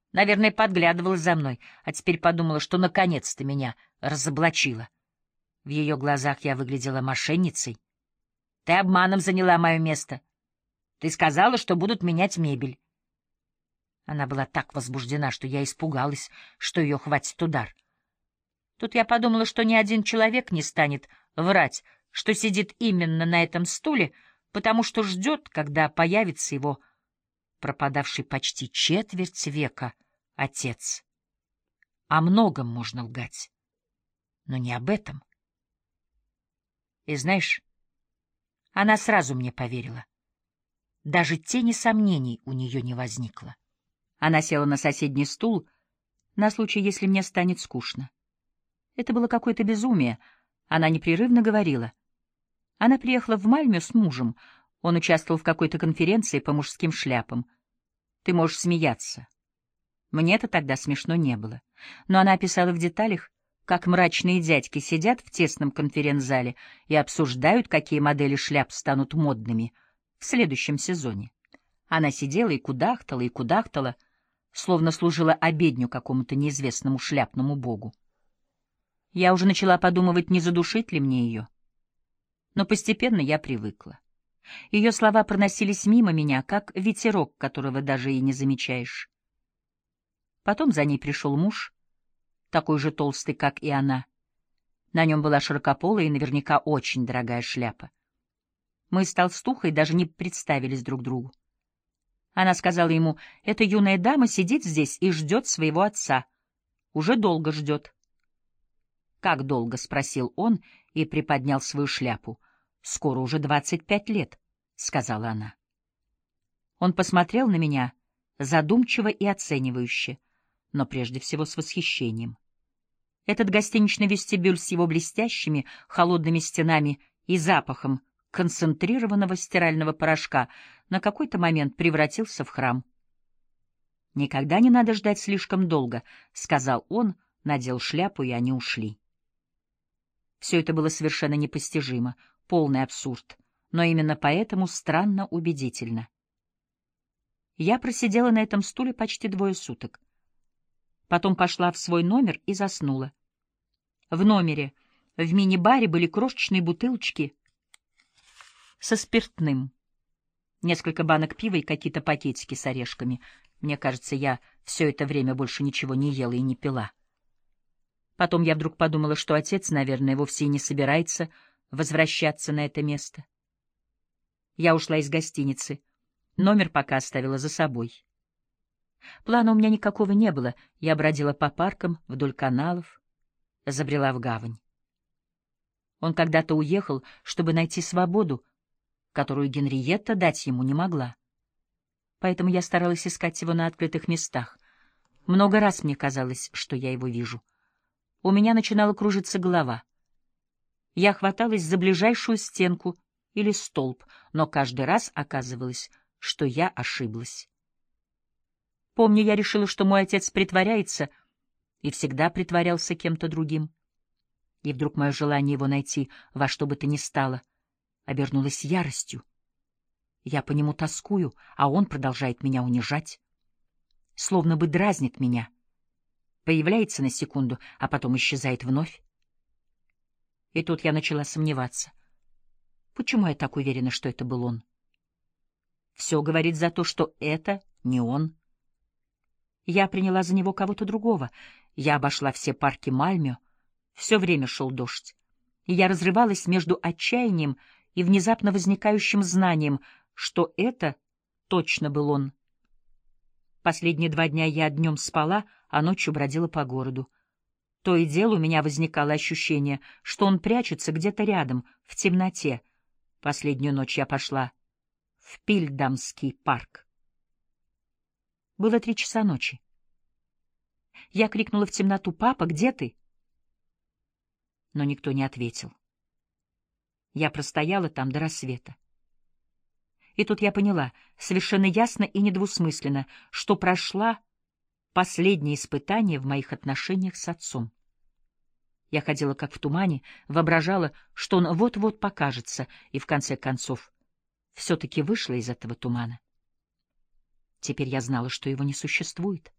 Наверное, подглядывала за мной, а теперь подумала, что наконец-то меня разоблачила. В ее глазах я выглядела мошенницей. Ты обманом заняла мое место. Ты сказала, что будут менять мебель. Она была так возбуждена, что я испугалась, что ее хватит удар. Тут я подумала, что ни один человек не станет врать, что сидит именно на этом стуле, потому что ждет, когда появится его пропадавший почти четверть века отец. О многом можно лгать, но не об этом. И знаешь, она сразу мне поверила. Даже тени сомнений у нее не возникло. Она села на соседний стул на случай, если мне станет скучно. Это было какое-то безумие. Она непрерывно говорила. Она приехала в Мальмё с мужем. Он участвовал в какой-то конференции по мужским шляпам. Ты можешь смеяться. Мне-то тогда смешно не было. Но она описала в деталях, как мрачные дядьки сидят в тесном конференц-зале и обсуждают, какие модели шляп станут модными в следующем сезоне. Она сидела и кудахтала, словно служила обедню какому-то неизвестному шляпному богу. Я уже начала подумывать, не задушить ли мне ее. Но постепенно я привыкла. Ее слова проносились мимо меня, как ветерок, которого даже и не замечаешь. Потом за ней пришел муж, такой же толстый, как и она. На нем была широкополая и наверняка очень дорогая шляпа. Мы с толстухой даже не представились друг другу. Она сказала ему: «Эта юная дама сидит здесь и ждет своего отца. Уже долго ждет». «Как долго?» — спросил он и приподнял свою шляпу. «Скоро уже 25 лет», — сказала она. Он посмотрел на меня задумчиво и оценивающе, но прежде всего с восхищением. Этот гостиничный вестибюль с его блестящими, холодными стенами и запахом концентрированного стирального порошка на какой-то момент превратился в храм. «Никогда не надо ждать слишком долго», — сказал он, надел шляпу, и они ушли. Все это было совершенно непостижимо, полный абсурд, но именно поэтому странно убедительно. Я просидела на этом стуле почти 2 суток. Потом пошла в свой номер и заснула. В номере, в мини-баре были крошечные бутылочки со спиртным, несколько банок пива и какие-то пакетики с орешками. Мне кажется, я все это время больше ничего не ела и не пила. Потом я вдруг подумала, что отец, наверное, вовсе и не собирается возвращаться на это место. Я ушла из гостиницы. Номер пока оставила за собой. Плана у меня никакого не было. Я бродила по паркам, вдоль каналов, забрела в гавань. Он когда-то уехал, чтобы найти свободу, которую Генриетта дать ему не могла. Поэтому я старалась искать его на открытых местах. Много раз мне казалось, что я его вижу. У меня начинала кружиться голова. Я хваталась за ближайшую стенку или столб, но каждый раз оказывалось, что я ошиблась. Помню, я решила, что мой отец притворяется и всегда притворялся кем-то другим. И вдруг мое желание его найти во что бы то ни стало обернулось яростью. Я по нему тоскую, а он продолжает меня унижать, словно бы дразнит меня. Появляется на секунду, а потом исчезает вновь. И тут я начала сомневаться. Почему я так уверена, что это был он? Все говорит за то, что это не он. Я приняла за него кого-то другого. Я обошла все парки Мальмё. Все время шел дождь. И я разрывалась между отчаянием и внезапно возникающим знанием, что это точно был он. Последние 2 дня я днем спала, а ночью бродила по городу. То и дело у меня возникало ощущение, что он прячется где-то рядом, в темноте. Последнюю ночь я пошла в Пильдамский парк. Было 3 часа ночи. Я крикнула в темноту: «Папа, где ты?» Но никто не ответил. Я простояла там до рассвета. И тут я поняла, совершенно ясно и недвусмысленно, что прошла последнее испытание в моих отношениях с отцом. Я ходила как в тумане, воображала, что он вот-вот покажется, и в конце концов все-таки вышла из этого тумана. Теперь я знала, что его не существует.